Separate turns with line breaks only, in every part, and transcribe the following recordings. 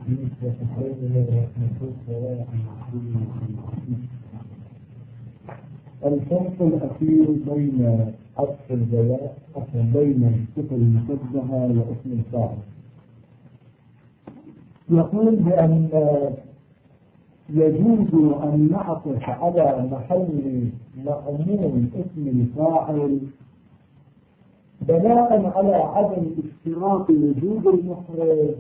الفرق الأخير بين عطف البياء بين الصفة المشبهة واسم الفاعل. يقول بأن يجوز أن نعطف على محل مأمول اسم الفاعل بناء على عدم اشتراط وجود المخرج،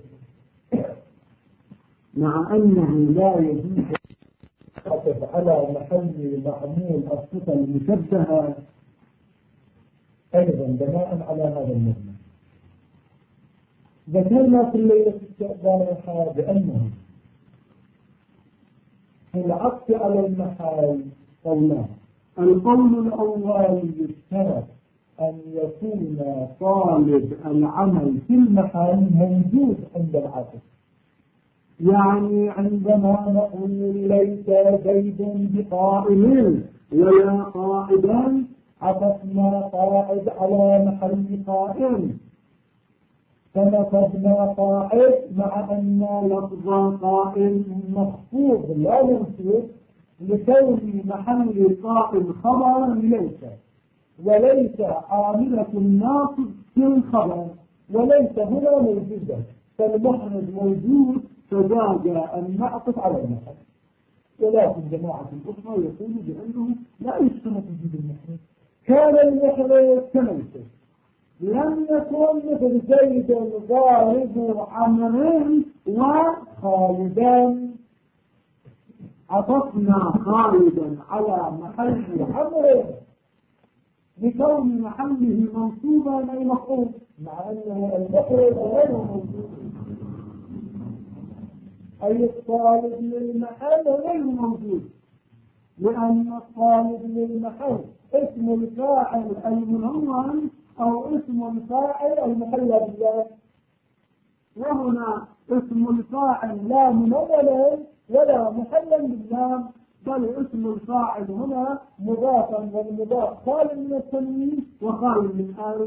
مع أنه لا يجوز أن نعطف على محل مأمول الصفة المشبهة أيضا بناء على هذا المبنى. ذكرنا في الليلة السابقة بأنه في العطف على المحل قولان. القول الأول يشترط أن يكون طالب العمل في المحل موجود عند العطف، يعني عندما نقول ليس زيد بقائم ولا قائدا عطفنا قائد على محل قائم، فنصبنا قائد مع أن لفظ قائم مخفوض لا منصوب لكون محل قائم خبر ليس، وليس عاملة الناصب في الخبر، وليس هنا موجودة، فالمخرج موجود فجاز أن نعطف على المحل. ولكن جماعة الأخرى يقولوا بأنه لا يشترط وجود المخرج، كان المخرج كميته لم يكن مثل زيد ضارب عمرو وخالدا، عطفنا خالدا على محل عمرو بكون محله منصوبا أي مفعول، مع أنه المخرج غير موجود، أي الطالب للمحل غير موجود، لأن الطالب للمحل اسم الفاعل المنون أو اسم الفاعل المحل بالله، وهنا اسم الفاعل لا منونا ولا محلا بالله، بل اسم الفاعل هنا مضافا والمضاف خال من التنوين وخال من آل.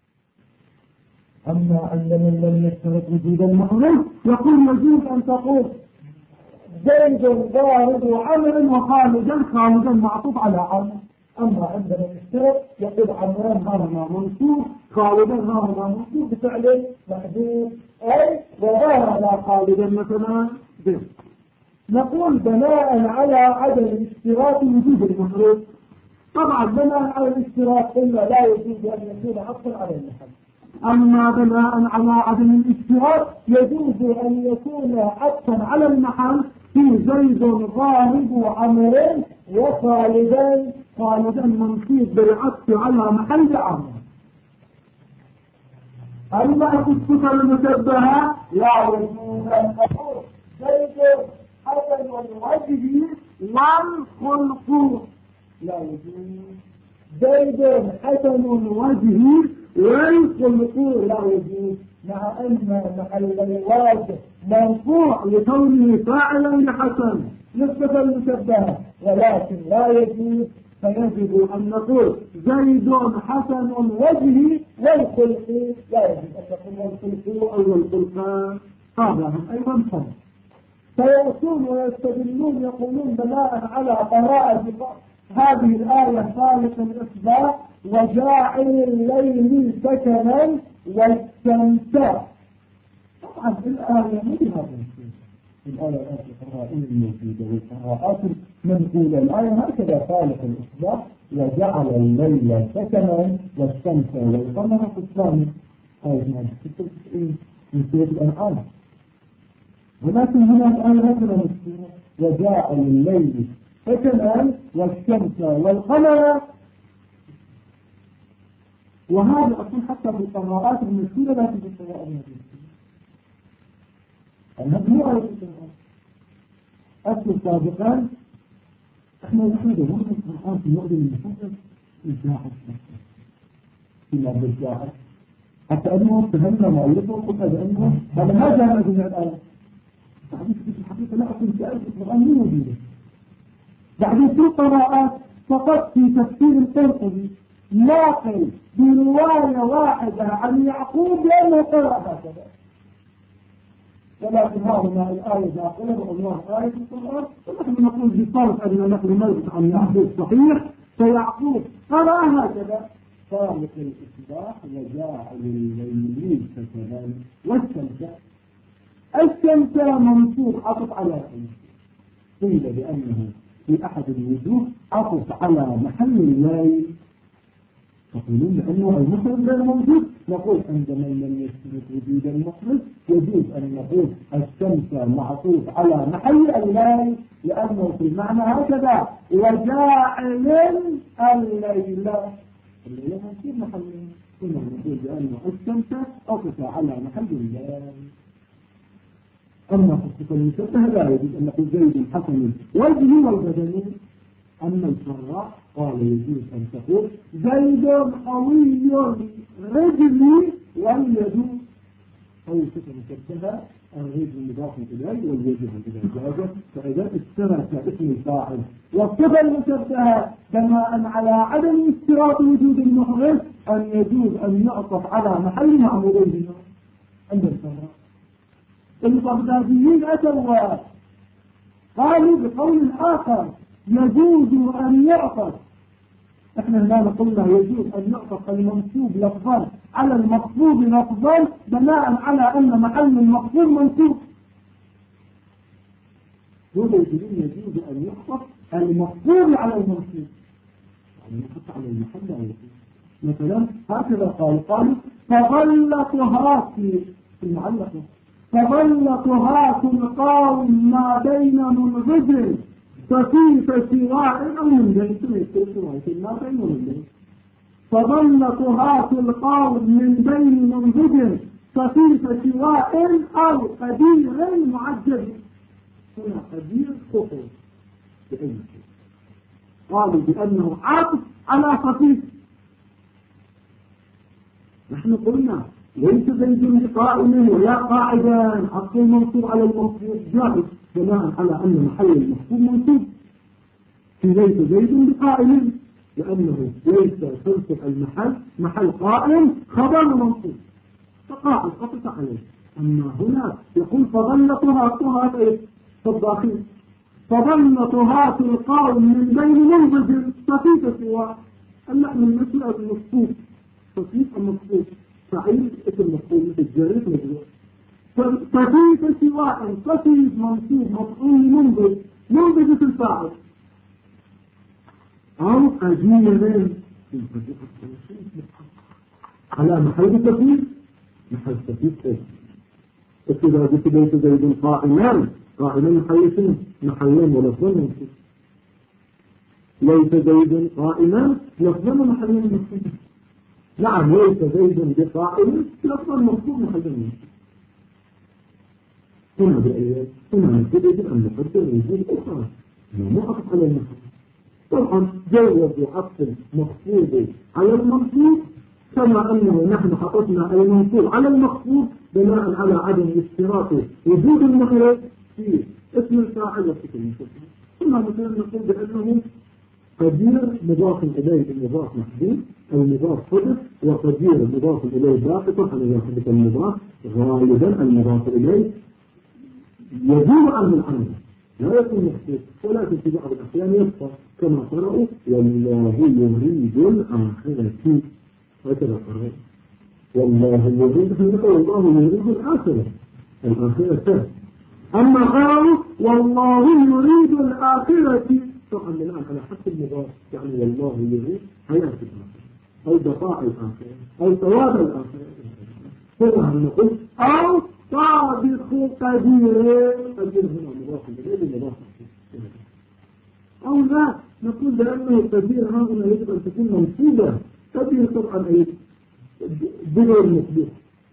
أما عند من لم يشترط وجود المخرج يقول يجوز أن تقول زيد ضارب عمرو وخالدا، خالدا معطوف على عمرو. أما عندما يشترط يقول عمران هذا منصوب، خالدا هذا منصوب بفعل محذوف، أي وضارب خالدا مثلا به. نقول بناء على عدم اشتراط وجود المخرج. طبعا بناء على الاشتراط قلنا لا يجوز أن يكون عطفا على المحل، أما بناء على عدم الاشتراط يجوز أن يكون عطفا على المحل في زيد ضارب عمرو وخالدا، خالدا منصوب بالعطف على محل عمرو. أما في الصفة المشبهة لا يجوز أن نقول زيد حسن الوجه والخلق، لا يجوز زيد حسن الوجه والخلق لا يجوز، مع أن محل الوجه مرفوع لكونه فاعلا لحسن نسبة المشبهة، ولكن لا يجوز، فيجب أن نقول زيد حسن الوجه والخلق، لا يجوز أن نقول والخلق أو الخلقان، هذا أيضا فرق. فيأتون ويستدلون يقولون بناء على قراءة هذه الآية خالق الإصباح وجاعل الليل سكنا والشمس. طبعا الآية مثل هذا الشيء، الآيات القرآنية الموجودة والقراءات منقولة، الآية هكذا خالق الإصباح وجعل الليل سكنا والشمس والقمر حسبانا، آية 96 من سورة الأنعام. ولكن هنا الآية هكذا مذكورة وجعل الليل سكنا والشمس والقمر، وهذا أقول حتى في القراءات المشهورة لا تجد قراءة المشهورة المجموعة القراءات أصل سابقا احنا نحن دورنا القرآن في مؤذن المحفظ الجاحد في مادة الجاحد، حتى أنه فهمنا مؤلفه وقلنا بأنه هذا ما جاء جميع الآية. بعدين في الحقيقة لا أقول في آية القرآن مو موجودة. بعدين في القراءات فقط في تفسير القرطبي ناقل برواية واحدة عن يعقوب لأنه قرأ هكذا، ولكن هذه الآية داخلة بعنوان آية القرآن، ونحن نقول بصرف أن نحن نرجع عن يعقوب صحيح، فيعقوب قرأ هكذا: خالق الإصباح وجاعل الليل سكنا والشمس. الشمس منصوب عطف على الشمس، قيل بأنه في أحد الوجوه عطف على محل الليل، تقولون لأنه المخرج غير موجود. نقول عندما لم يثبت وجود المخرج يجوز أن نقول الشمس معطوف على محل الليل، لأنه في المعنى هكذا: وجاعل الليل منصوب محل. ثم نقول بأن الشمس عطف على محل الليل. أما في الصفة المشبهة لا يجوز أن نقول زيد حسن وجهي والبدني. أما الفراء قال يجوز أن تقول زيد قوي رجلي واليد. أو صفة مشبهة الرجل مضاف إليه واليد إليه، فإذا اشترك اسم الفاعل والصفة المشبهة بناء على عدم اشتراط وجود المخرج أن يجوز أن يعطف على محل معمولين عند الفراء. البغداديين أتوا قالوا بقول آخر يجوز أن يعطف. احنا هنا قلنا يجوز أن يعطف المنصوب لفظا على المخفوض لفظا بناء على أن محل المخفوض منصوب. يجوز أن يعطف المخفوض على المنصوب، يعني يحط على المحل. مثلا هكذا قالوا فغلقها في المعلقة: فغلقها تلقاهم ما بين منغج فكيف سواء أو من بين ما بين منغج. فغلقها تلقاهم من بين منغج فكيف سواء أو قدير معجل. هنا قدير خطر بأي شيء. قالوا بأنه عاطف على خفيف. نحن قلنا ليس زيد بقائم ولا قاعدا، حق المنصوب على المنصوب جائز بناء على أن محل المحصوب منصوب. في ليس زيد بقائم لأنه ليس تنصب المحل محل قائم خبر منصوب فقائم قطع عليه. أما هنا يقول فظلتها الداخل فظلتها تلقاهم من بين منضج خفيف سواء. اللحم المسلع المصفوف خفيف المصفوف فعيل اسم مفعول مثل جريت مجرور. خفيف سواء خفيف منصوب مفعول منضج في الفاعل أو قدير على محل خفيف محل خفيف. إذا جئت بيت زيد قائما محل محلين ولفظا منصوب. ليس زيد قائما لفظا محلين منصوب. نعم ليس زيد بقائم لفظا منصوب محل منصوب. هنا بأيات هنا يجب أن نقدر وجود أخرى ما أقف على المحل. طبعا جوز عطف المخفوض على المنصوب كما أنه نحن حطتنا المنصوب على المخفوض بناء على عدم اشتراط وجود المخرج في اسم الفاعل وصفة المشبهة. ثم مثلا نقول بأنه قدير مضاف إليه المضاف محذوف المضاف حدث وقدير مضاف إليه باقي على يحدث المضاف غالبا المضاف إليه يزول عنه العمل لا يكون محذوف ولكن في بعض الأحيان يبقى كما قرأوا والله يريد الآخرة هكذا قرأوا والله يريد والله يريد الآخرة أما قالوا والله يريد الآخرة طبعا الآن على حسب المضاف يعني والله يريد حياة الآخرة أو بقاء الآخرة أو ثواب الآخرة ثم نقول أو صادق قدير هنا مضاف إليه مضاف أو لا نقول بأنه قدير هنا يجب أن تكون منصوبة قدير طبعا أي بغير مصدوق.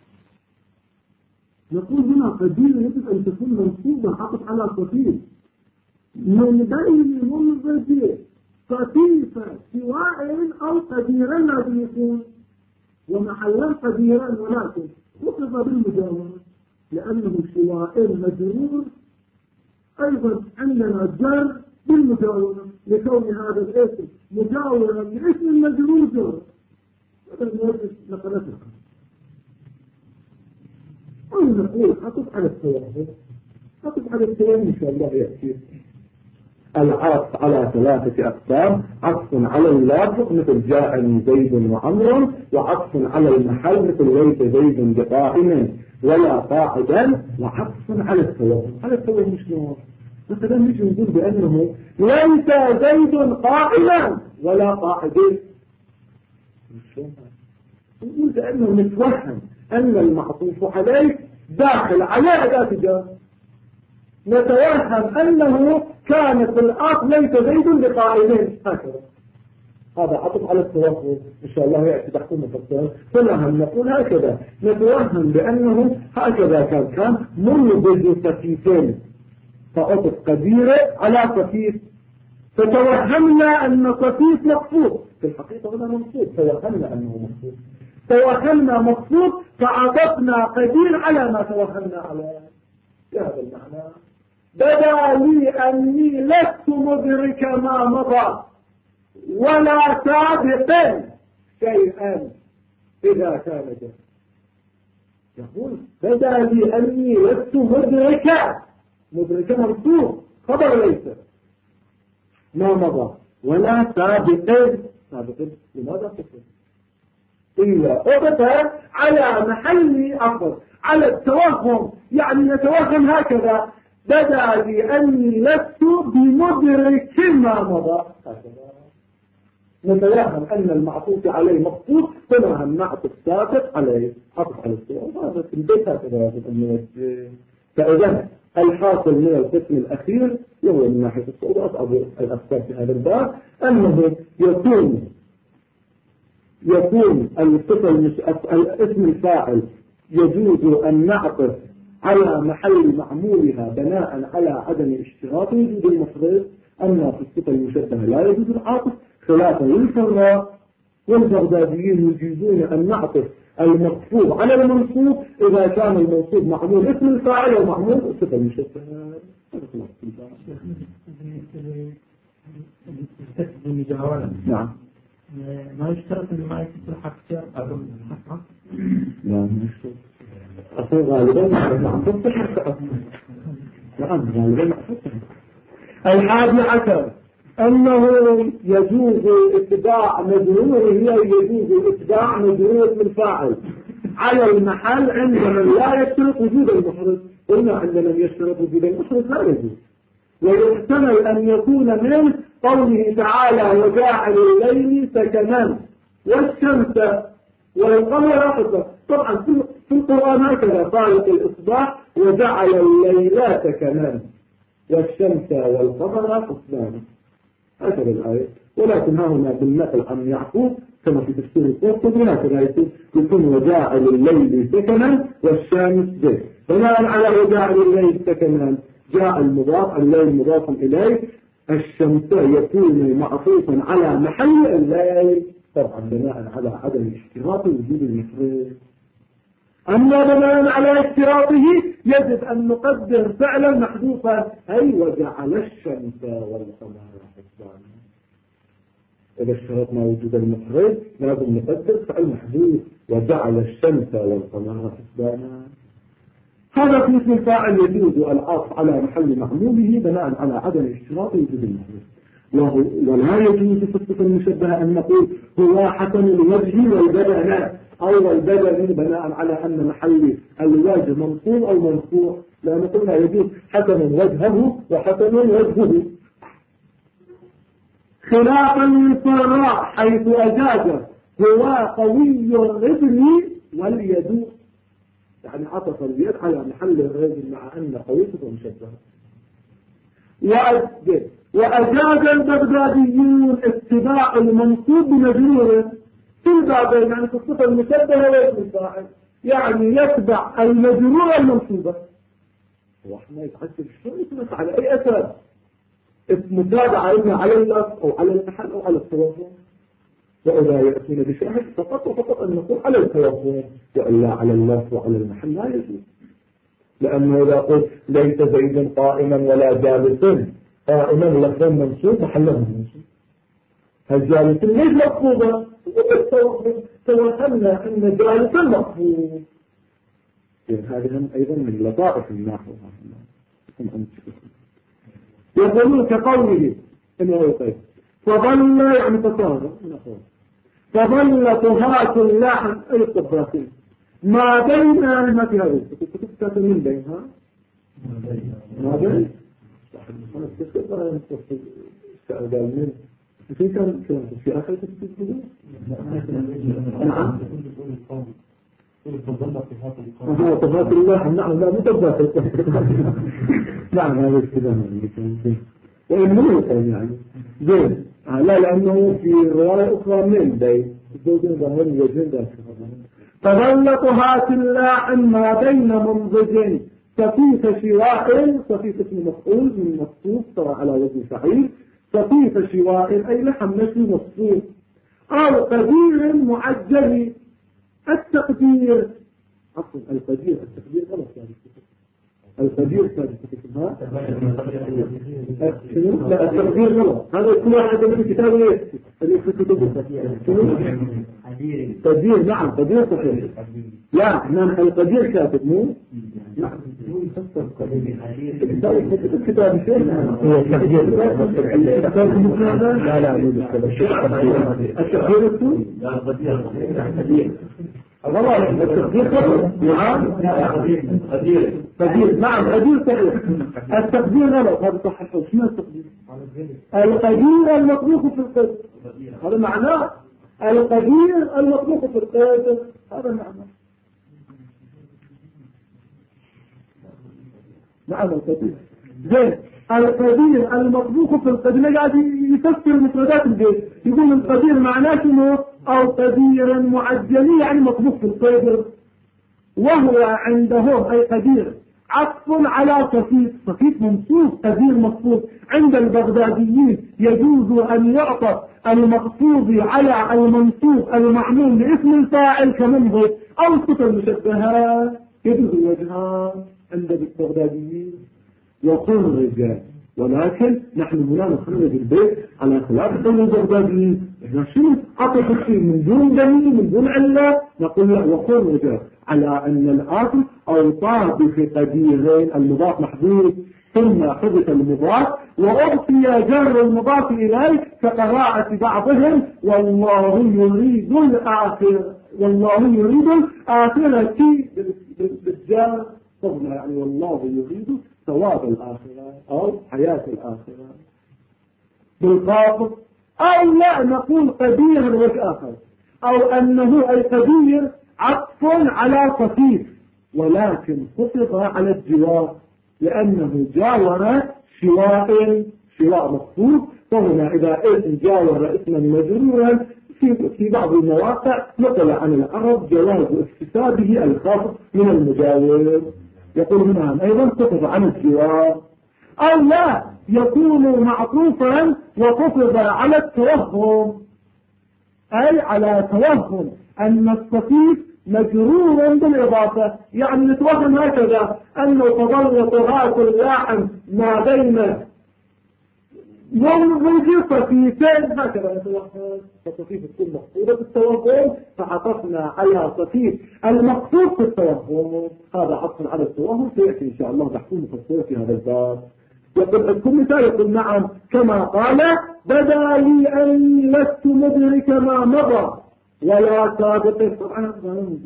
نقول هنا قدير يجب أن تكون منصوبة حقت على خفيف من بين منضج خفيفة سواء أو قديرا لازم يكون ومحلا قديرا ولكن خفض بالمجاورة لأنه سواء مجرور أيضا عندنا جر بالمجاورة لكون هذا الاسم مجاورا لاسم المجرور جر هذا الموجود نقلتها.
أو نقول عطف على التوهم. عطف على التوهم إن شاء الله يأتي. العطف على ثلاثة أقسام: عطف على اللفظ مثل جاءني زيد وعمر، وعطف على المحل مثل ليس زيد بقائم ولا قاعدا، وعطف على التوهم. على التوهم شلون؟ مثلا نجي نقول بأنه ليس زيد قائما ولا قاعدين، نقول بأنه نتوهم أن المعطوف عليه داخل على أداة جر، نتوهم أنه كانت الأصل ليس زيد بقائمين هكذا. هذا عطف على التوهم إن شاء الله يأتي تحت مفصل. فنحن نقول هكذا، نتوهم بأنه هكذا كان منبذ صفيفين، فعطف قديرة على صفيف، فتوهمنا أن صفيف مقصود، في الحقيقة هنا مقصود، توهمنا أنه مقصود، توهمنا مقصود فعطفنا قدير على ما توهمنا عليه. بهذا المعنى بدا لي أني لست مدرك ما مضى ولا سابق شيئا إذا كان جهل. يقول بدا لي أني لست مدركا، مدركا منصوب خبر ليس ما مضى، ولا سابق. سابق لماذا تفضل إلا أبدا على محل أفضل على التوهم، يعني نتوهم هكذا بدا لي أني لست بمدرك ما مضى هكذا. نتوهم أن المعطوف عليه مقصود، فنهم نعطف سابق عليه عطف على السؤال. هذا في البيت هكذا. فإذا الحاصل من القسم الأخير وهو من ناحية الصعود أصعب الأفكار في هذا الباب، أنه يكون الاسم الفاعل يجوز أن نعطف على محل معمولها بناء على عدم اشتراط وجود المفرد. أما في الصفة المشبهة لا يجوز العطف، خلافا للفراء والبغداديين يجيزون أن نعطف المقصود على المنصوب إذا كان المنصوب معمول اسم الفاعل ومعمول الصفة المشبهة. نعم.
ما يشترط أن ما يكون حق جر أو حق.
لا ما يشترط. أصلا غالبا نعم تفتح. نعم غالبا الحادي عشر أنه يجوز اتباع مجرور، يجوز اتباع مجرور من فاعل على المحل عندما لا يشترط وجود المفرد. قلنا عندما يشترط وجود المفرد لا يجوز. ويحتمل أن يكون من قوله تعالى وجعل الليل سكنا والشمس والقمر حسنا. طبعا في القرآن هكذا طالق الإصباح وجعل الليل سكنا والشمس والقمر حسنا، هكذا الآية. ولكن ها هنا بالنقل عن يعقوب كما في تفسير القرطبي هكذا يكون وجعل الليل سكنا والشمس به. بناء على وجعل الليل سكنا جاء المضاف، الليل مضاف إليه، الشمس يكون معطوفا على محل الليل، طبعا بناء على عدم اشتراط وجود المفرد. أما بناء على اشتراطه يجب أن نقدر فعلا محذوفا، أي وجعل الشمس والقمر حسبانا. إذا اشترطنا وجود المفرد لازم نقدر فعل محذوف وجعل الشمس والقمر حسبانا. هذا في اسم الفاعل يجوز العطف على محل معموله بناء على عدم اشتراط وجود المفرد. ولا يجوز في الصفة المشبهة أن نقول هو حسن الوجه والبدن أو البدن بناء على أن محل الوجه منصوب أو مرفوع، لأن قلنا يجوز حسن وجهه وحسن وجهه. خلافا للفراء حيث أجاز هو قوي الرجل واليد، يعني عطف اليد على محل الرجل مع أن قوي صفة مشبهة. وأجاز البغداديون اتباع المنصوب بمجروره في البابين، يعني في الصفة المشبهة واسم الفاعل، يعني يتبع المجرور المنصوبة. واحنا يتحسب شو يتبع على أي أساس؟ متابعة إما على اللفظ أو على المحل أو على التوافق. وإذا يأتون بشاهد فقط وفقط أن نقول على التوافق، وإلا على اللفظ وعلى المحل لا يجوز. لأنه إذا قلت ليس زيد قائما ولا جالسا، قائما لفظا منصوب محله منصوب، الجالس ليس مقصودا، توهمنا أن جالسا مقصود، هذه أيضا من لطائف النحو. يقولون كقوله إنه يقول فظل يعني تصاغر فظل طهاة اللحم أي الطباخين ما بين ما في هذه كتبت من بينها ما بين أنا استخدم استعدال من في كان في آخر كتبت نعم طهاة اللحم نعم لا متباخ نعم هذا الكلام وإنه يعني زين لا لأنه في رواية أخرى من بين الزوجين ظهرين وجهين داخل فظل طهاة اللحم ما بين منضج سفيف شواء سفيف اسم مفعول من مصفوف ترى على وزن فعيل سفيف شواء أي لحم نشي مصفوف أو قدير معجل التقدير عفوا القدير التقدير غلط يعني القدير كان ها لا التقدير غلط هذا كل واحد من الكتاب اللي في كتبه قدير نعم قدير صحيح لا نعم القدير كاتب مو نعم الكتاب الشيء هو التقدير لا لا التقدير والله التقدير خطأ نعم قدير صحيح التقدير غلط هذا صح شنو التقدير القدير المطبوخ في القدر هذا معناه القدير المطبوخ في القدر هذا معناه نعم القدير زين القدير المطبوخ في القدر قاعد يفسر مفردات البيت يقول القدير معناه شنو أو قدير معجل يعني مطبوخ في القدر وهو عندهم أي قدير عطف على صفيف منصوب قدير مصفوف عند البغداديين يجوز أن يعطف المقصود على المنصوب المعمول لاسم الفاعل كمنضج أو الصفة المشبهة يجوز الوجهان عند البغداديين يقول الرجال ولكن نحن هنا نخرج البيت على خلاف قول البغداديين احنا شنو عطف الشيء من دون دليل من دون علة نقول لا وقول الرجال على أن الأصل أوصاف بقديرين المضاف محذوف ثم حدث المضاف وأعطي جر المضاف إليه كقراءة بعضهم والله يريد الآخرة بالجار صغنا يعني والله يريد ثواب الآخرة أو حياة الآخرة بالخاطب أو لا نقول قدير وجه آخر أو أنه أي قدير عطف على صفيف ولكن خفض على الجوار لأنه جاور شواء مخصوص فهنا إذا اسم جاور اسما مجرورا في بعض المواقع نقل عن العرب جواز اكتسابه الخاص من المجاور يقول هنا أيضا خفض عن الجوار أو لا يكون معطوفا وخفض على التوهم أي على توهم أن الصفيف مجرور بالإضافة يعني نتوهم هكذا أنه تظل طغاة اللحم ما بين منضج صفيفين هكذا نتوهم فصفيف تكون مقصودة بالتوهم فعطفنا على صفيف المقصود في التوهم هذا عطف على التوهم سيأتي إن شاء الله بحث مفصلة في هذا الباب يقول كل مثال يقول نعم كما قال بدا لي أني لست مدرك ما مضى ولا سابق طبعا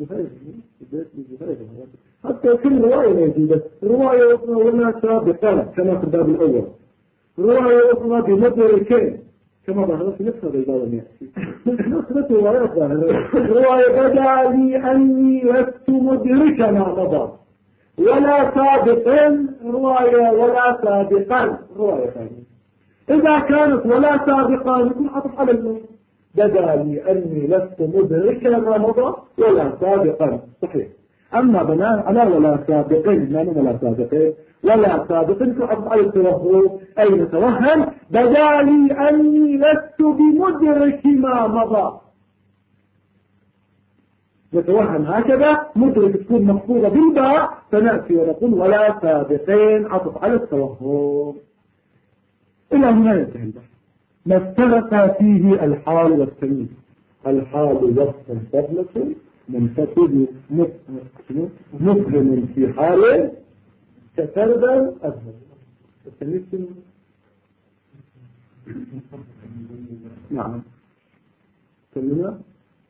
حتى كل رواية موجودة رواية أخرى ولا سابقا كما في الباب الأول رواية أخرى بمدركين كما ظهر في نفس هذا الباب يأتي نفس رواية ظاهرة رواية بدا لي أني لست مدرك ما مضى ولا سابقا رواية ولا سابقا رواية ثانية إذا كانت ولا سابقا يكون عطف على الموت بدا لي أني لست مدركا ما مضى ولا سابقا صحيح أما بناء على ولا سابقين ما ولا سابقين ولا سابقين كعطف على التوهم أي نتوهم بدا لي أني لست بمدرك ما مضى نتوهم هكذا مدرك تكون مقصودة بالباء فنأتي ونقول ولا سابقين عطف على التوهم إلى هنا ينتهي البحث ما افترق فيه الحال والتمييز الحال وصف فضلة منفصل مفهم في حاله كفردا أظهر. نعم كلنا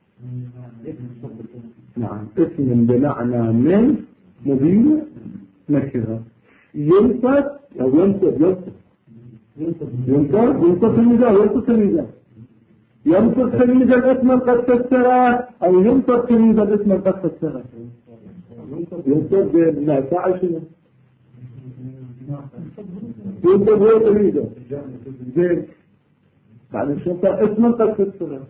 نعم اسم بمعنى من مبين نكرة ينصب أو ينصب تلميذا ينصب تلميذا اسما قد فسره أو ينصب تلميذا اسما قد فسره. ينصب ما فعل شنو؟ ينصب هو تلميذا زين بعد الشرطة اسما قد فسره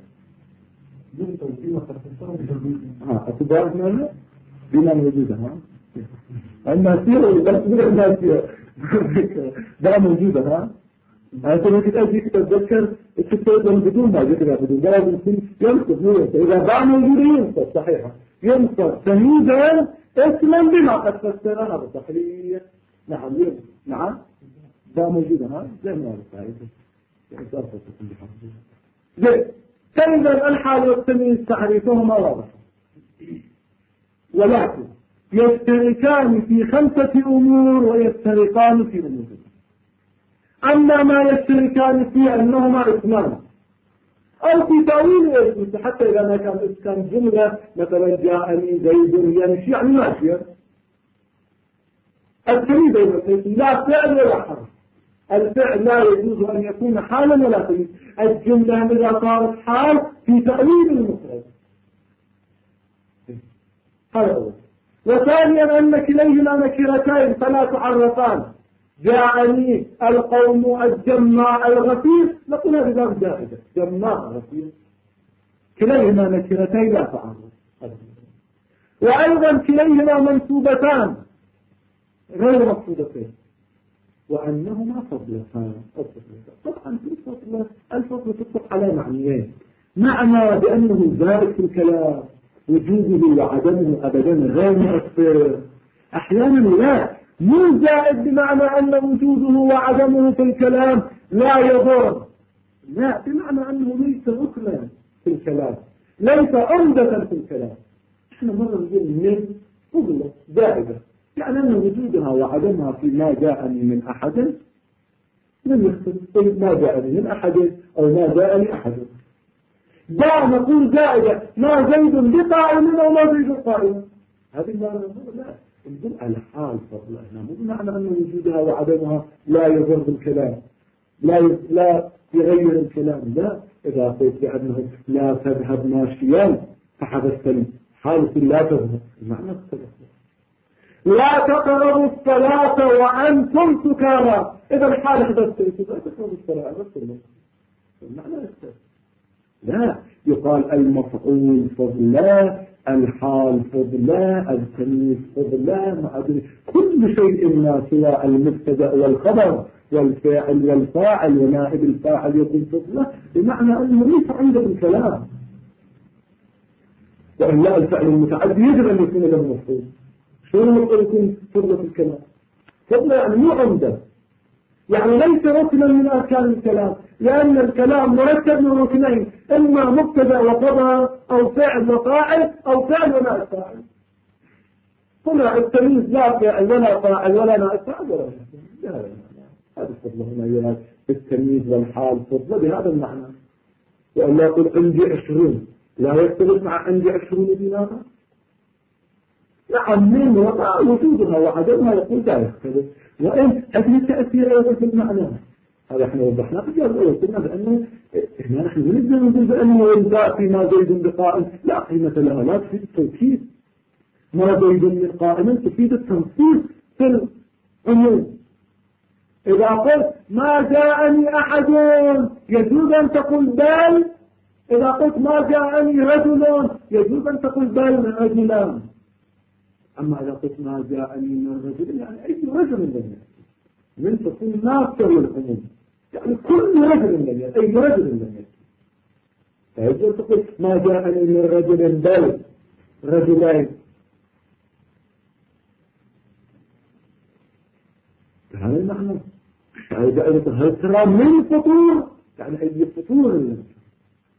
أتبارك منه بما موجودة الناسية الناسية ده موجودة أنت ممكن أجيك تتذكر الكتاب بدون ما ذكرها بدون ده يمكن ينصب إذا ده موجود ينصب صحيحة ينصب تمييزا اسما بما قد فسره هذا صحيح. نعم نعم ده موجودة زي ما قلت زي فإذا الحال والتمييز تعريفهما واضح ولكن يشتركان في 5 أمور ويفترقان في أمور. أما ما يشتركان فيه أنهما اسمان أو في تأويل اسم حتى إذا ما كان جملة مثلا جاءني زيد يمشي يعني ماشية التمييز لا فعل ولا حرف. الفعل لا يجوز أن يكون حالا ولا تمييز. الجملة إذا صارت حال في تأويل المفرد هذا أول. وثانيا أن كليهما نكرتين فلا تعرفان. جاءني القوم الجماع الغفير نقول هذا غير جائزة جماع غفير كليهما نكرتين لا تعرف. وأيضا كليهما منصوبتان غير مقصودتين وأنهما فضلتان. طبعا في الفضل تطلق على معنيين. معنى بأنه زائد في الكلام وجوده وعدمه أبدا غير مؤثر. أحيانا لا مو زائد بمعنى أن وجوده وعدمه في الكلام لا يضر لا بمعنى أنه ليس ركنا في الكلام ليس عمدة في الكلام. احنا مرة نقول من فضلة زائدة يعني أن وجودها وعدمها في ما جاءني من أحد لم يختلف ما جاءني من أحد أو ما جاءني أحد. دا نقول زائدة ما زيد بقائم أو ما زيد قائم هذه المعنى لا نقول على حال فضلة هنا مو بمعنى أن وجودها وعدمها لا يضر بالكلام لا يغير الكلام لا. إذا قلت بأنه لا تذهب ماشيا فحدثتني حالة لا تذهب المعنى اختلف. لا تقربوا الصلاة وأنتم سكارى إذا الحال حدثت لا تقربوا الصلاة المعنى اختلف. لا يقال المفعول فضلا الحال فضلا التمييز فضلا ما أدري كل شيء ما سوى المبتدأ والخبر والفاعل والفاعل ونائب الفاعل يكون فضلا بمعنى أنه ليس عنده الكلام. وإلا الفعل المتعدي يجب أن يكون له مفعول. شو المفعول يكون فضلا في الكلام؟ فضلا يعني مو عنده يعني ليس ركنا من أركان الكلام لأن الكلام مركب من ركنين إما مبتدأ وخبر أو فعل وفاعل أو فعل ونائب فاعل. هنا التمييز لا فعل ولا فاعل ولا نائب فاعل ولا هذا الفضل هنا يراد التمييز والحال فضل بهذا المعنى. وأن يقول عندي 20 لا يختلف مع عندي 20 دينارا. نعم من وضع وجودها وعدمها يقول لا يختلف وإن أجل التأثير أيضا في المعنى. هذا احنا وضحنا في الجزء وقلنا بأنه احنا نحن نبدأ نقول بأنه إنزاء فيما زيد بقائم لا قيمة لها لا تفيد التوكيد. ما زيد من قائم تفيد التنصيص في العموم. إذا قلت ما جاءني أحد يجوز أن تقول بل. إذا قلت ما جاءني رجل يجوز أن تقول بل رجلان. أما إذا قلت ما جاءني من رجل يعني أي رجل لم يأتي من تكون ناصر العموم يعني كل رجل لم يأتي أي رجل لم يأتي. فيجب تقول ما جاءني من رجل بل رجلين. هذا المعنى. هل ترى من فطور يعني أي فطور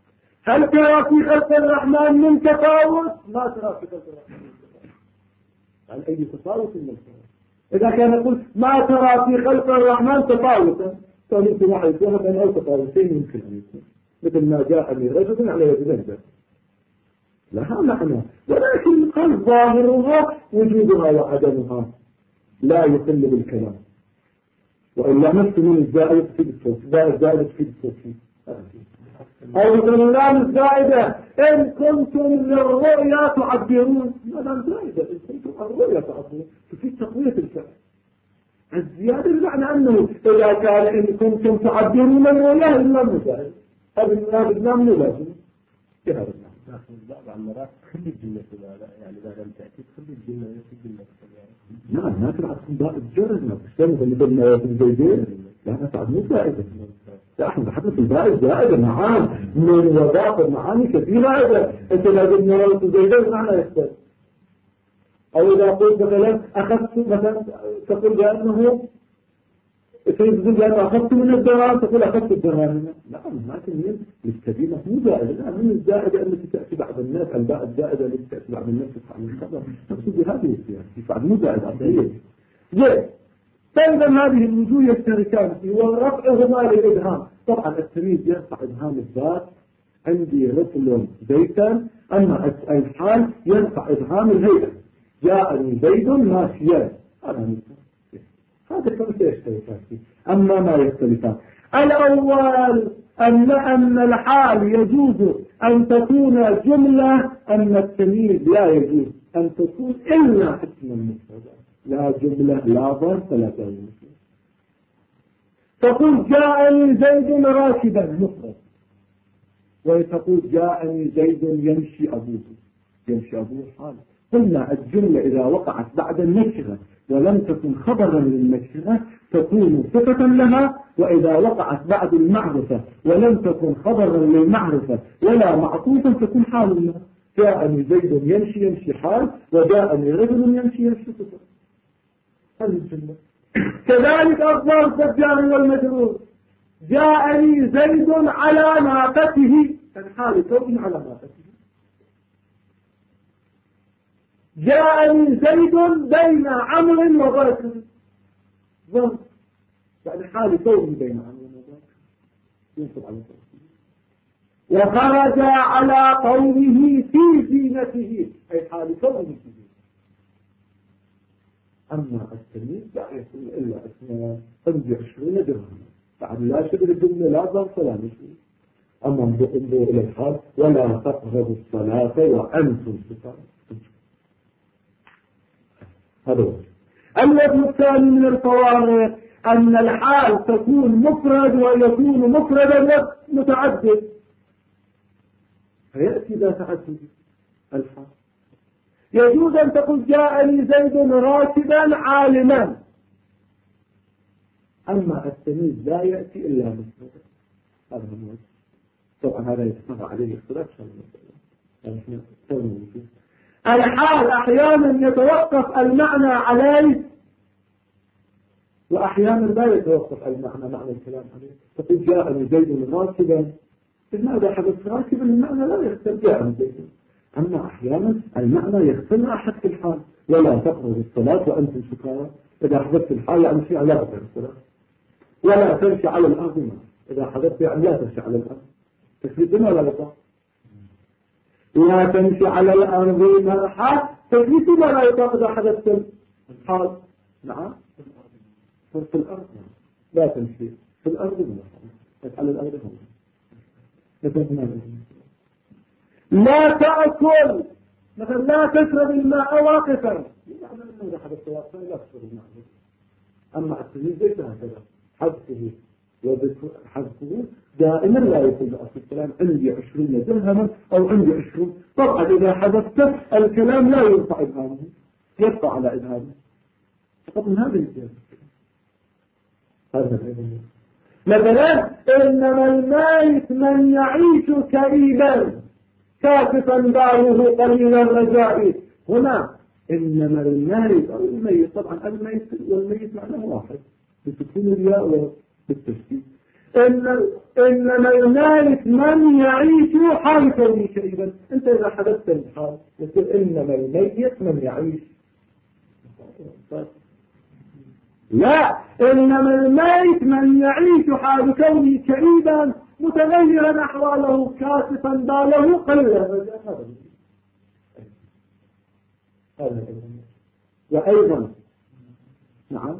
هل ترى في خلق الرحمن من تفاوت؟ ما ترى في خلق الرحمن من تفاوت.
عن أي تفاوت من التفاوت؟
إذا كان يقول ما ترى في خلق الرحمن تفاوتا،
فممكن واحد يكون مثلا أو تفاوتين يمكن أن يكون مثل ما جاء من رجل على يد ذنبه، لها معنى، ولكن قال ظاهرها وجودها وعدمها لا يخل بالكلام، وإلا نفس من الزائد في الزائد في التوفيق.
أو مثل اللام الزائدة إن كنتم للرؤيا تعبرون،
هذا زائدة إن كنتم الرؤيا تعبرون تفيد تقوية الفعل. الزيادة بمعنى أنه إذا كان إن كنتم تعبرون الرؤيا إلا مزائد، هذا النام لا لازم بهذا النام.
بعض المرات كل الجملة يعني إذا لم تأتي كل الجملة في الجملة.
نعم ما تبعث باء الجرد ما تستمر اللي بالزيدين، لا نفعل مو زائدة. لا احنا بحثنا الباء الزائدة معان من وظائف المعاني كثيرة أيضا. أنت لازم نرى الزيدين معنى يستمر. أو إذا قلت مثلا أخذت مثلا تقول بأنه تقول بأنه أخذت من الدرام، تقول أخذت الدرام. لا ما تنين للسبيلة مو زائدة، لا من الزائدة التي تأتي بعض الناس، الباء الزائدة التي تأتي بعض الناس تفعل الخبر، نقصد بهذه السياسة يفعل مو زائدة عطية.
فإذا هذه الوجوه يشتركان في ورفعهما للإبهام. طبعا التمييز يرفع إبهام الذات، عندي رسل زيتا، أما الحال يرفع إبهام الهيئة، جاءني زيد ماشيا، هذا كم يشتركان فيه. أما ما يختلفان الأول أن الحال يجوز أن تكون جملة، أن التمييز لا يجوز أن تكون إلا اسما مفردا، لا جملة لا ظرف ولا تمييز. تقول جاءني زيد راكبا مفرد، وتقول جاءني زيد يمشي أبوه، يمشي أبوه حال. قلنا الجملة إذا وقعت بعد النكرة ولم تكن خبرا للنكرة تكون صفة لها، وإذا وقعت بعد المعرفة ولم تكن خبرا للمعرفة ولا معطوفا تكون حال لها. جاءني زيد يمشي يمشي حال، وجاءني رجل يمشي يمشي صفة. هذه الجملة. كذلك الظرف الجار والمجرور، جاءني زيد على ناقته، الحال كون على ناقته. جاءني زيد بين عمرو وبكر، ظرف يعني حال كون بين عمرو وبكر ينصب على الظرف. وخرج على قومه في زينته، أي حال كونه في زينته. أما التمييز لا يكون إلا اسمه 25 درهم، بعد لا شبه الجملة لا ظرف ولا مشروع. أما انظروا إلى الحال ولا تقربوا الصلاة وأنتم سكارى. هذا هو الوجه الثاني من الفوارق، أن الحال تكون مفرد ويكون مفردا متعدد، فيأتي ذا تعدد الحال. يجوز أن تقول جاءني زيد راكبا عالما، أما التمييز لا يأتي إلا مفردا. هذا هو الوجه. طبعا هذا يتفق عليه اختلاف الحال أحيانا يتوقف المعنى عليه، وأحيانا لا يتوقف المعنى معنى الكلام عليه. تقول جاءني زيد راكبا، لماذا حدث راكبا؟ المعنى لا يختلف جاءني زيد. أما أحيانا المعنى يختلف حتى الحال. ولا تقربوا الصلاة وأنتم سكارى، إذا حدثت الحال يعني في لا تقربوا الصلاة. ولا تمشي على الأرض ما، إذا حدثت يعني لا تمشي على الأرض. تثبتنا ولا لا؟ لا تمشي على الأرض مرحا، تثبتنا لا يطاق إذا حدثت الحال. نعم في الأرض لا تمشي في الأرض مرحا، على الأرض مرحا. لا تأكل مثلا، لا تشرب الماء واقفا، يعني أنه إذا حدث واقفا لا تشرب الماء. أما التمييز ليس هكذا، حذفه حذفه دائما لا يكون أصل الكلام عندي 20 درهما أو عندي 20. طبعا إذا حذفت الكلام لا يرفع إبهامه، يرفع على إبهامه فقط من هذا الكلام. هذا مثلا إنما الميت من يعيش كئيبا كاففا داره قليل الرجاء. هنا إنما الميت أو الميت، طبعا الميت والميت معناه واحد بسكون الياء وبالتشديد.
إنما الميت من يعيش حال كونه كئيبا. أنت إذا حدثت الحال يقول إنما الميت من يعيش. لا، إنما الميت من يعيش حال كونه كئيبا متغيرا أحواله كاسفا باله قليلا. هذا وأيضا نعم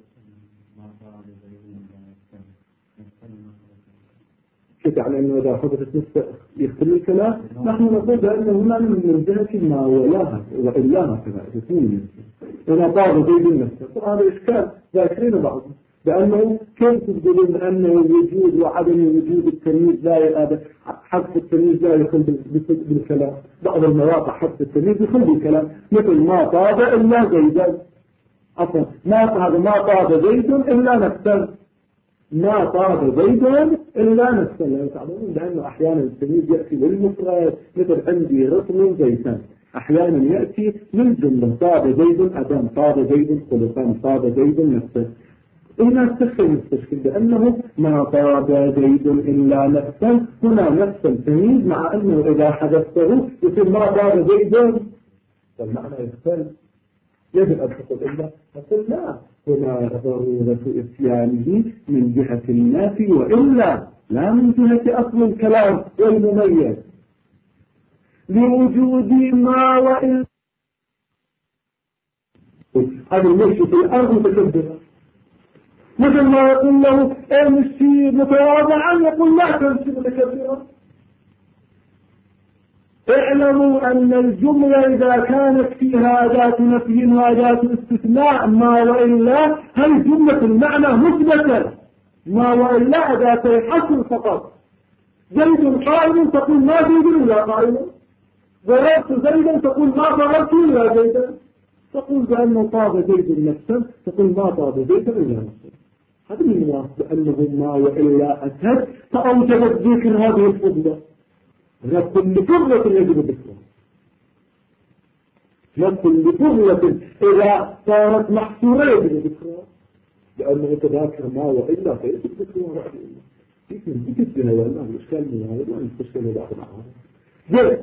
كيف يعني أنه إذا حدثت نفسه يختل الكلام؟ نحن نقول بأنه هنا من جهة ما وإلاها كذا يكون هنا بعض زيد النفس. طبعا هذا إشكال ذاكرين بعضهم بأنه كيف تقولون أنه وجود وعدم وجود التمييز لا هذا حذف التمييز لا يدخل بالكلام. بعض المواقع حذف التمييز يدخل بالكلام مثل ما طاب إلا زيدا. أصلا ما طاب زيد إلا نفسه. ما طاب زيد إلا نفسه. لا تعلمون بأنه أحيانا التمييز يأتي للمفرد مثل عندي رطل زيتان. أحيانا يأتي من جملة طاب زيد أدم طاب زيد خلقان طاب زيد نفسه. هنا تستشكل بأنه ما طاب زيد إلا نفسه. هنا نفس التمييز مع أنه إذا حدثته يقول ما طاب زيد فالمعنى يختلف. يجب أن تقول إلا نقول لا، هنا ضرورة إتيانه من جهة النافي وإلا لا من جهة أصل الكلام والمميز لوجود ما وإن. هذا المشي في الأرض متكبرة مثل ما يقول له امشي متواضعا يقول لا تمشي متكبرا. اعلموا أن الجملة إذا كانت فيها أداة نفي وأداة استثناء ما وإلا هل جملة المعنى مثبتة. ما وإلا أداة حصر فقط. زيد قائم تقول ما زيد إلا قائم. ضربت زيدا تقول ما ضربت إلا زيدا. تقول بأنه طاب زيد نفسا تقول ما طاب زيد إلا نفسا. هذا من الواقع بأنه ما وإلا أتت فأوجبت ذكر هذه الفضلة. كل فضلة يجب ذكرها. كل فضلة إذا صارت محصورة يجب ذكرها لأنه يتذاكر ما وإلا فيجب ذكرها. كيف نتكتبها والله الإشكال من هذا وأن تشكل بعض معها.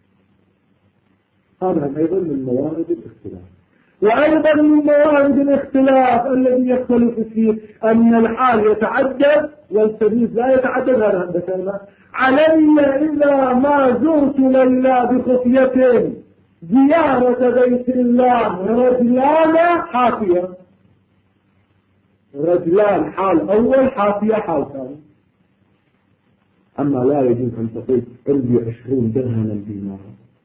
هذا أيضا من موارد الاختلاف. وأيضا من موارد الاختلاف الذي يختلف فيه أن الحال يتعدد والتمييز لا يتعدد. هذا عندنا علي إذا ما زرت ليلى بخفية زيارة بيت الله رجلان حافية. رجلان حال أول حافية حال ثاني. أما لا يجوز أن تقول عندي 20 درهما دينار.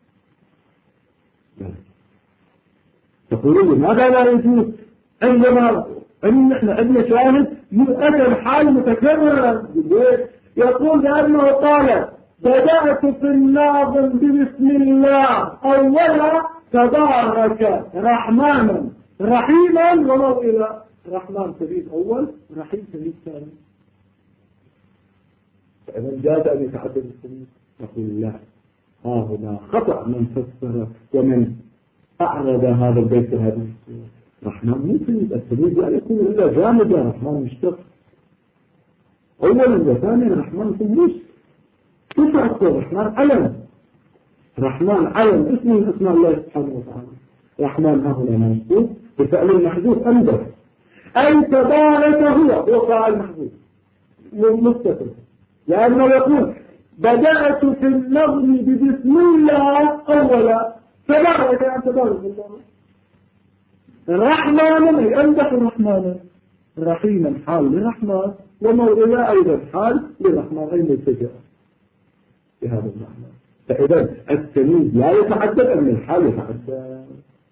تقولون ماذا لا يجوز عندما احنا عندنا شاهد يؤتى الحال متكررا. يقول لأنه قال بدأت في الناظم بسم الله أولا تبارك رحمانا رحيما وموئلا. رحمن سبيل أول رحيم سبيل ثاني. فإذا جاز أن يتعدد السبيل نقول لا، هنا خطأ من فسر ومن أعرض هذا البيت هذا رحمن ممكن السبيل لا يكون إلا جامد. رحمن مشتق أولا وثانيا رحمن كموس. كيف أكثر رحمن علم. رحمن علم اسم من اسماء الله سبحانه وتعالى. رحمن هنا منصوب بفعل المحذوف أنبه أي تبارك هو فاعل محذوف مستتر لأنه يقول بدأت في النظم ببسم الله أولا تبارك أن تبارك الله. رحمانا أي أنبه رحمانا رحيما حال لرحمن وموئلا أيضا حال لرحمن أي ملتجأ بهذا المعنى. فإذا التمييز لا يتعدد أن الحال يتعدد.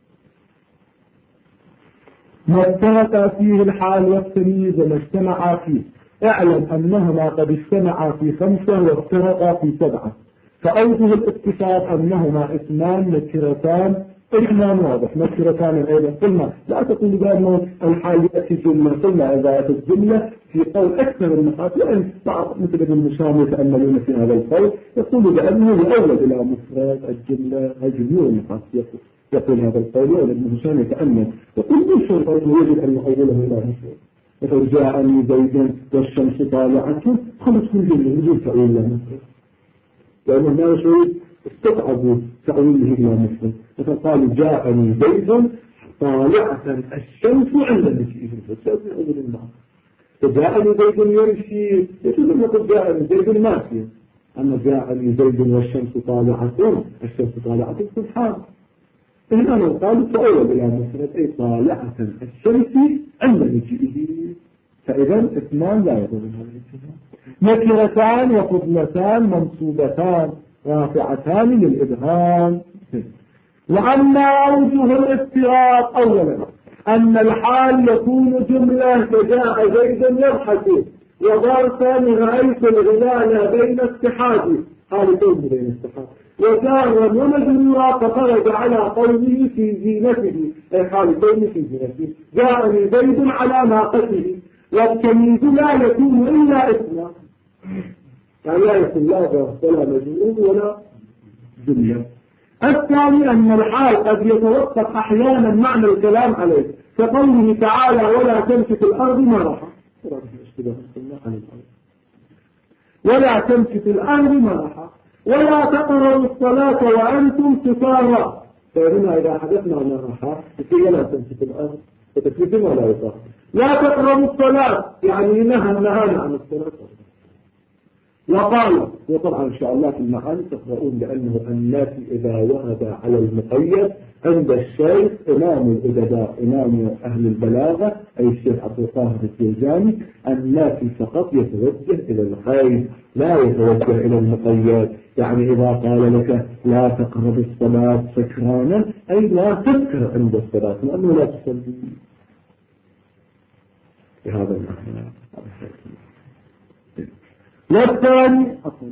ما افترق فيه الحال والتمييز وما اجتمعا فيه اعلم أنهما قد اجتمعا في 5 وافترقا في 7. فأوجه الاكتشاف أنهما اسمان نكرتان. إحنا واضح نكرتان أيضا. قلنا لا تقول بأنه الحال يأتي جملة. قلنا إذا أتت جملة في قول أكثر النقاط وإن بعض مثل ابن مشام يتأملون في هذا القول يقول بأنه يؤول إلى مفرد الجملة جميع النقاط. يقول هذا القول وابن مشام يتأمل وكل شيء يجب أن يؤوله إلى مفرد مثل جاءني زيد والشمس طالعة خلص كل جملة بدون تأويل لا مثل، لأن الناس استطعبوا تأويله لا مثل. مثل قالوا جاءني زيد طالعة الشمس عند مجيئه فالشمس عند المعنى. فجاءني زيد يمشي يجوز أن نقول جاءني زيد ماشي، أما جاءني زيد والشمس طالعة الشمس طالعة تكون حال. هنا لو قالوا تأول إلى مسألة أي طالعة الشمس عند مجيئه، فإذا اثنان لا يضرون نكرتان وفضلتان منصوبتان رافعتان للإبهام. وأما أوجه الافتراق أولا أن الحال يكون جملة كجاء زيد يضحك، وظرفا رأيت الغلال بين اتحاد حالتين بين اتحاد، وجارا ومجرورا فخرج على قوله في زينته أي حالتين في زينته. جاءني زيد على ناقته، والتمييز لا يكون إلا اسما، يعني لا يكون لا ظرف ولا مجرور ولا جملة. الثاني أن الحال قد يتوقف أحيانا معنى الكلام عليه، كقوله تعالى ولا تمشي في الأرض مرحا، ولا تمشي في الأرض مرحا، ولا تقربوا الصلاة وأنتم سكارى. فهنا إذا حدثنا عن مرحا لا تمشي في الأرض فتكليف ولا يصح. لا تقربوا الصلاة يعني نهانا عن الصلاة. وقال وطبعا إن شاء الله في المعاني تقرؤون بأنه النافي إذا ورد على المقيد عند الشيخ إمام الأدباء إمام أهل البلاغة أي الشيخ عبد القاهر الجيزاني، النافي فقط يتوجه إلى الغيب لا يتوجه إلى المقيد. يعني إذا قال لك لا تقرب الصلاة سكرانا أي لا تذكر عند الصلاة لأنه لا تصلي بهذا المعنى. والثاني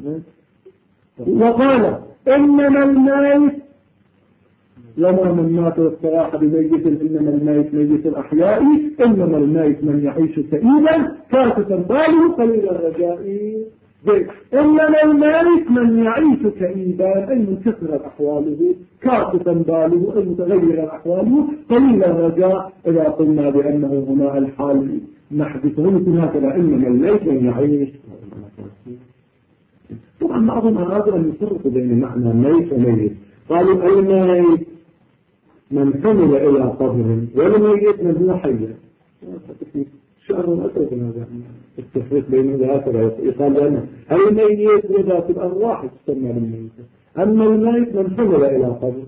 وقال إنما الميت لما من مات والصراحة بميت إنما الميت ميت الأحياء، إنما الميت من يعيش كئيبا كاسفا باله قليل الرجاء. إنما الميت من يعيش كئيبا أي منكسر أحواله، كاسفا باله أي متغير أحواله، قليل الرجاء. إذا قلنا بأنه هنا الحال نحدثه هكذا إنما الميت من يعيش. طبعا بعضهم أرادوا أن يفرقوا بين معنى ميت وميت، قالوا الميت من حمل إلى قبر والميت من هو حي. شعر أسود هذا التفريق بين هكذا يقال لنا الميت وذات الأرواح تسمى بالميت، أما الميت من حمل إلى قبر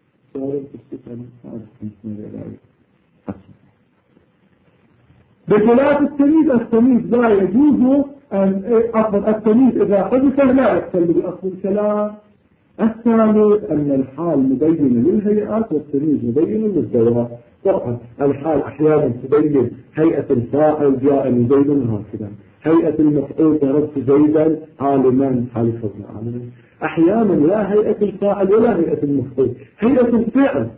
بخلاف التمييز. التمييز لا يجوز أن التمييز إذا حدث لا يحصل بأصل الكلام. الثالث أن الحال مبين للهيئات والتمييز مبين للدورات. طبعا الحال أحيانا تبين هيئة الفاعل جاءني زيد هكذا، هيئة المفعول ضربت زيدا عالما حالفظنا عالما. أحيانا لا هيئة الفاعل ولا هيئة المفعول، هيئة الفعل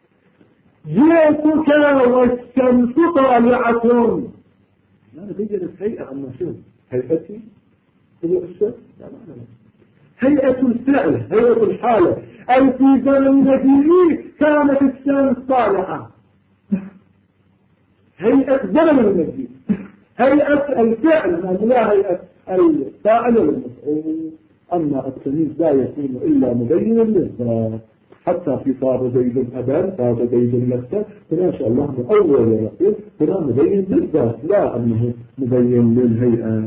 جئتك والشمس طالعة. لا نتيجة الهيئة أما شو هيئتي هو الشمس هيئة الفعل هيئة الحالة. أي في زمن نبيه كانت الشمس طالعة، هيئة زمن النبي. هيئة الفعل لا هيئة الفاعل والمفعول. أما التمييز لا يكون إلا مبينا للذات، حتى في صار زيد أبان صار زيد نفسه فما شاء الله من أول يقول هنا مبين للذات لا أنه مبين للهيئة.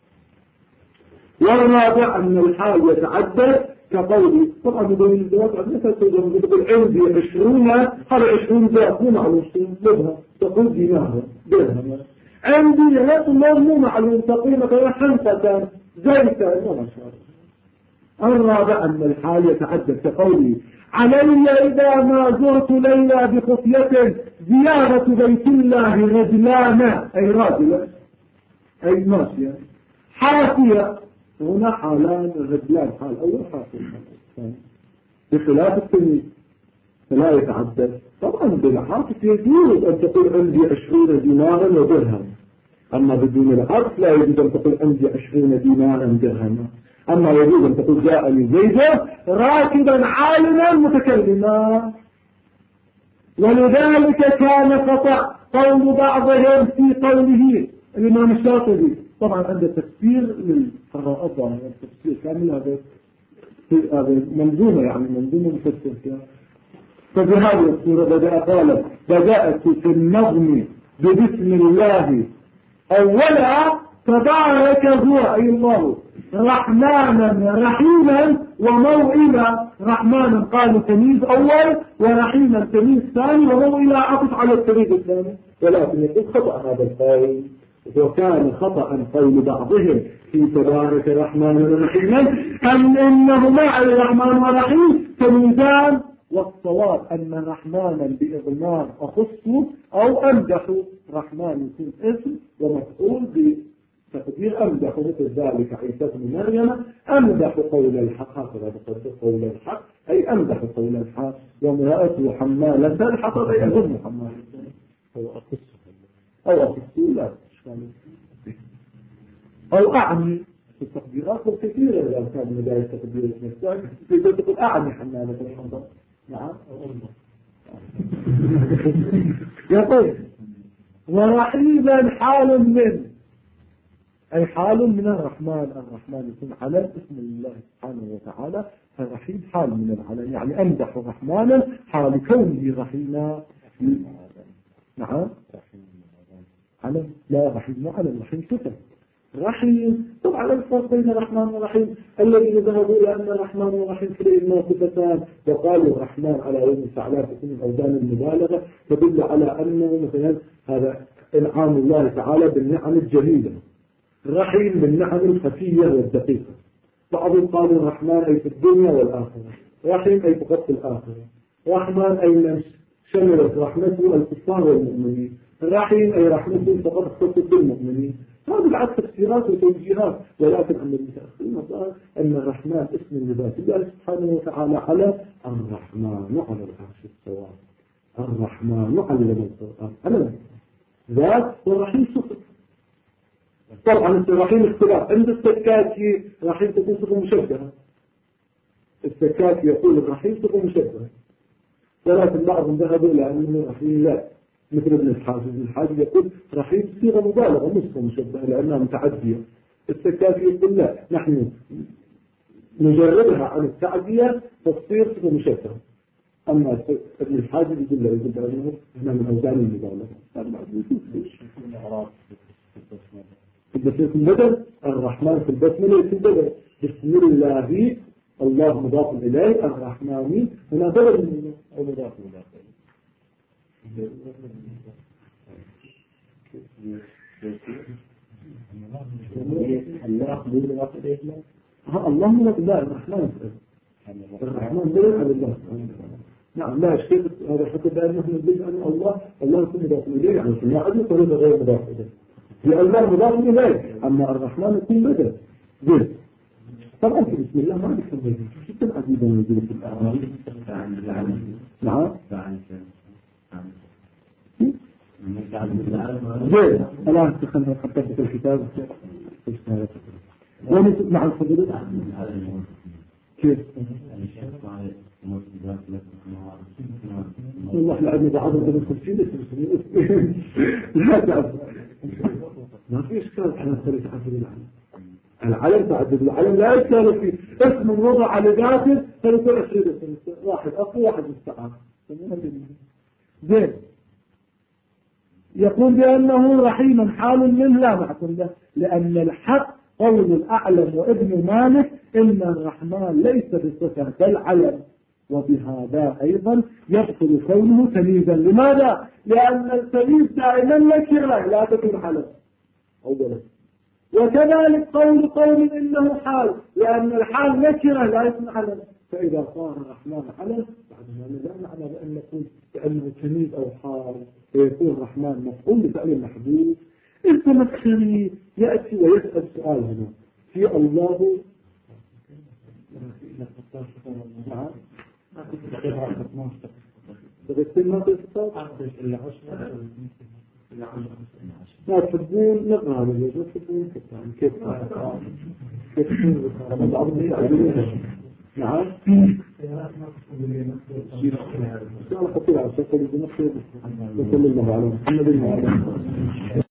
والرابع أن الحال يتعدد كقولي طبعا مبين للذات مثل تقول عندي 20 هل 20 ذات مو معلوم درهم تقول دينار درهم، عندي يطلب مو معلوم تقيمة 5 زيتا ما شاء الله. الرابع أن الحال يتعدد كقولي علي إذا ما زرت ليلى بخفية زيارة بيت الله رجلانا أي راجلة أي ماشية حافية. هنا حالان الرجلان حال أول حافية بخلاف التمييز فلا يتعدد. طبعا بالعاطف يجوز أن تقول عندي 20 دينارا ودرهم، أما بدون العطف لا يجوز أن تقول عندي 20 دينارا درهما. أما يجوز أن تقول جاءني زيد راكبا عالما متكلما. ولذلك كان خطأ قول بعضهم في قوله الإمام الشاطبي طبعا عنده تفسير للقراءات يعني التفسير كامل هذا منظومة يعني منظومة مفسر فيها. فبهذه الصورة بدأت في النظم ببسم الله أولا تبارك هو أي الله رحمانا رحيما وموئلا. رحمانا قالوا تمييز أول ورحيما تمييز ثاني وموئلا عطف على التمييز الثاني. ولكن يكون خطأ هذا القول وكان خطأ قول بعضهم في تبارك رحمانا رحيما أم إنه مع الرحمن والرحيم تمييزان والصواب أن رحمانا بإضمار أخصه أو أمدح. رحمن يكون اسم ومفعول بتقدير أمدح مثل ذلك عيسى بن مريم أمدح قول الحق. هكذا بقدر قول الحق أي أمدح قول الحق. وامرأته حمالة الحطب أي أظن حمالة أو أخصه لا أو أعني في التقديرات الكثيرة إذا كان من بداية تقدير النساء تقول أعني حمالة الحطب. نعم يقول ورحيما حال من أي حال من الرحمن. الرحمن يكون على اسم الله سبحانه وتعالى فالرحيم حال من العلم يعني أمدح رحمانا حال كونه رحيما. نعم علم لا رحيم مو علم رحيم صفة رحيم. طبعا الفرق بين الرحمن والرحيم الذين ذهبوا إلى أن الرحمن والرحيم كلمة صفتان وقالوا الرحمن على وزن فعلان تكون الأوزان المبالغة تدل على أنه مثلا هذا إنعام الله تعالى بالنعم الجليلة. الرحيم بالنعم الخفية والدقيقة. بعضهم قالوا الرحمن أي في الدنيا والآخرة رحيم أي فقط في الآخرة. رحمن أي شملت رحمته الكفار والمؤمنين. الرحيم أي رحمته فقط خصت بالمؤمنين. هذا بعد تفسيرات وتوجيهات. ولكن عند المتأخرين قال أن الرحمن اسم لذات الله سبحانه وتعالى على الرحمن على العرش استوى. الرحمن علم القرآن على ذات والرحيم صفة. طبعا الرحيم اختلاف عند السكاكي الرحيم تكون صفة مشبهة. السكاكي يقول الرحيم صفة مشبهة ولكن بعضهم ذهبوا إلى أنه الرحيم لا مثل ابن الحاجب يقول رحيم صيغة مبالغة مش مشبهة لأنها متعدية. السكاكي يقول لا نحن نجردها عن التعدية فتصير صفة مشبهة. أما ابن الحاجب يقول لا يقول أنه هنا من أوزان المبالغة. هذا بعد يشوف في البدل الرحمن في البسملة في البدل بسم الله الله مضاف إليه الرحمن هنا بدل من أو مضاف إليه. الله مضاف إليه الرحمن الرحمن بدل على الله. نعم لا شيء هذا حتى بأنه نقول أن الله يكون مضاف إليه يعني لا عدل طريقة غير مضاف إليه. لأنه مضاف إليه أما الرحمن يكون بدل جد. طبعا في بسم الله ما نفهم ذلك جدا عديدا موجودة في الأعراض. نعم جد الآن تخلنا خطبت في الكتاب وين مع الخبرات كيف والله لعبنا بعضهم من الخمسين لا تعرف ما في إشكال على ثلاثة عشر العلم تعدد العلم لا إشكال فيه اسم وضع لذاته 23 واحد أخو واحد مستعار زين. يقول بأنه رحيما حال منه لا معكم له لأن الحق قول الأعلم وابن مالك إن الرحمن ليس بصفة كالعلم وبهذا أيضا يدخل كونه تمييزا. لماذا؟ لأن التمييز دائما نكرة لا تكون حلم أولا. وكذلك قول إنه حال لأن الحال نكرة لا يكون حلم. فإذا صار الرحمن حلم بعد لا معنى بأن نقول بأنه تمييز أو حال فيكون الرحمن مفعول بفعل المحدود. التمكني يأتي ويسأل سؤال هنا في الله ما تحبون نقرأ ما تحبون كيف نعم خطير على الشيخ وصلى الله على محمد